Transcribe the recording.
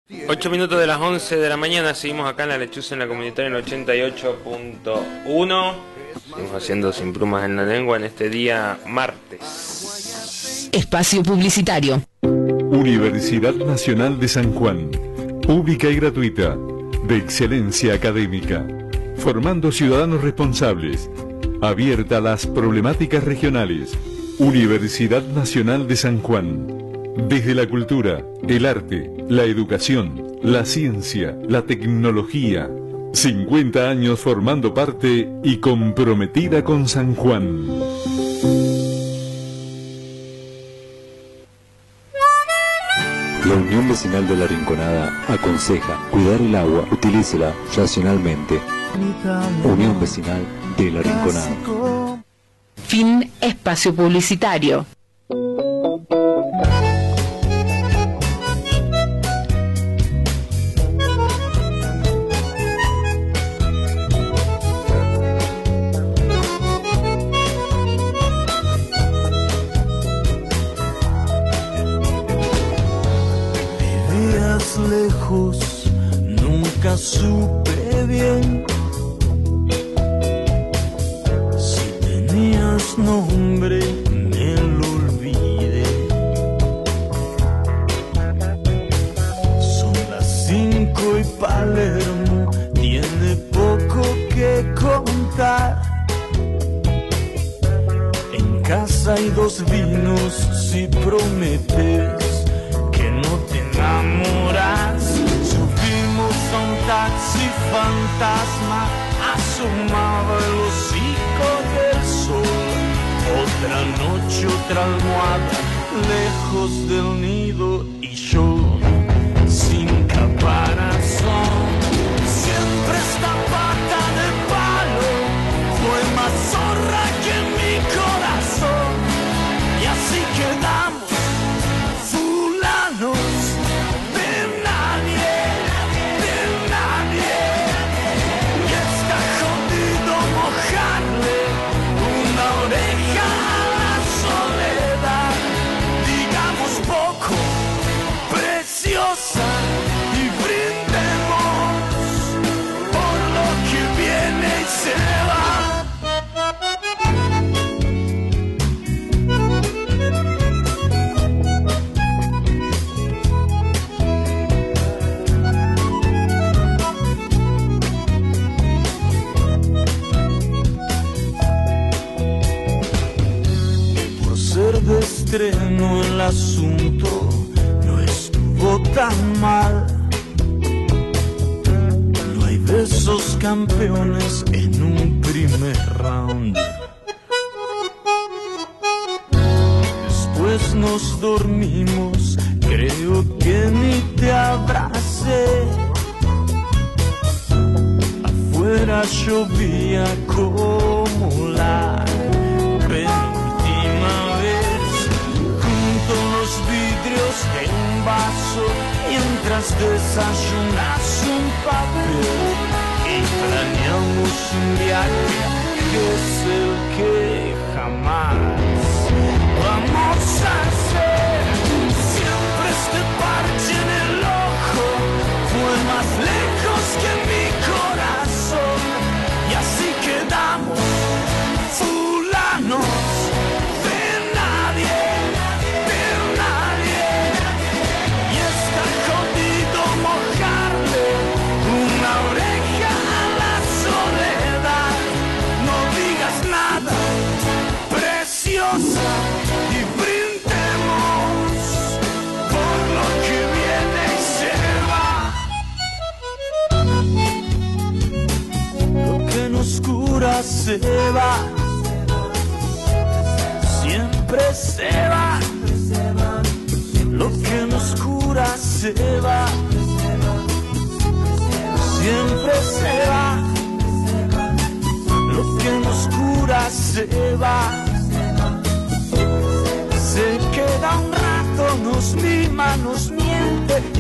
8 minutos de las 11 de la mañana, seguimos acá en La Lechuza en la Comunitaria en 88.1. Seguimos haciendo Sin Plumas en la Lengua en este día martes. Espacio publicitario. Universidad Nacional de San Juan, pública y gratuita, de excelencia académica, formando ciudadanos responsables, abierta a las problemáticas regionales. Universidad Nacional de San Juan. Desde la cultura, el arte, la educación, la ciencia, la tecnología. 50 años formando parte y comprometida con San Juan. La Unión Vecinal de La Rinconada aconseja cuidar el agua, utilícela racionalmente. Unión Vecinal de La Rinconada. Fin espacio publicitario. Lejos, nunca supe bien si tenías nombre, me lo olvidé. Son las 5 y Palermo tiene poco que contar. En casa hay 2 vinos si prometes que no te enamoras. Subimos a un taxi fantasma, asomaba el hocico del sol. Otra noche, otra almohada, lejos del nido y yo sin caparazón. Siempre esta pata de palo fue más zorra que mi corazón. Y así quedamos y brindemos por lo que viene y se va. Por ser de estreno el asunto tan mal. No hay de esos campeones en un primer round. Después nos dormimos, creo que ni te abracé. Afuera llovía como la penúltima vez. Junto a los vidrios de un vaso, mientras desayunas un papel y planeamos un viaje que es el que jamás vamos a hacer. Siempre este parche en el ojo fue más lejos que mi corazón. Y así quedamos fulanos de nadie. Y brindemos por lo que viene y se va. Lo que nos cura se va, siempre se va. Lo que nos cura se va, siempre se va. Lo que nos cura se va. Se queda un rato, nos mima, nos miente,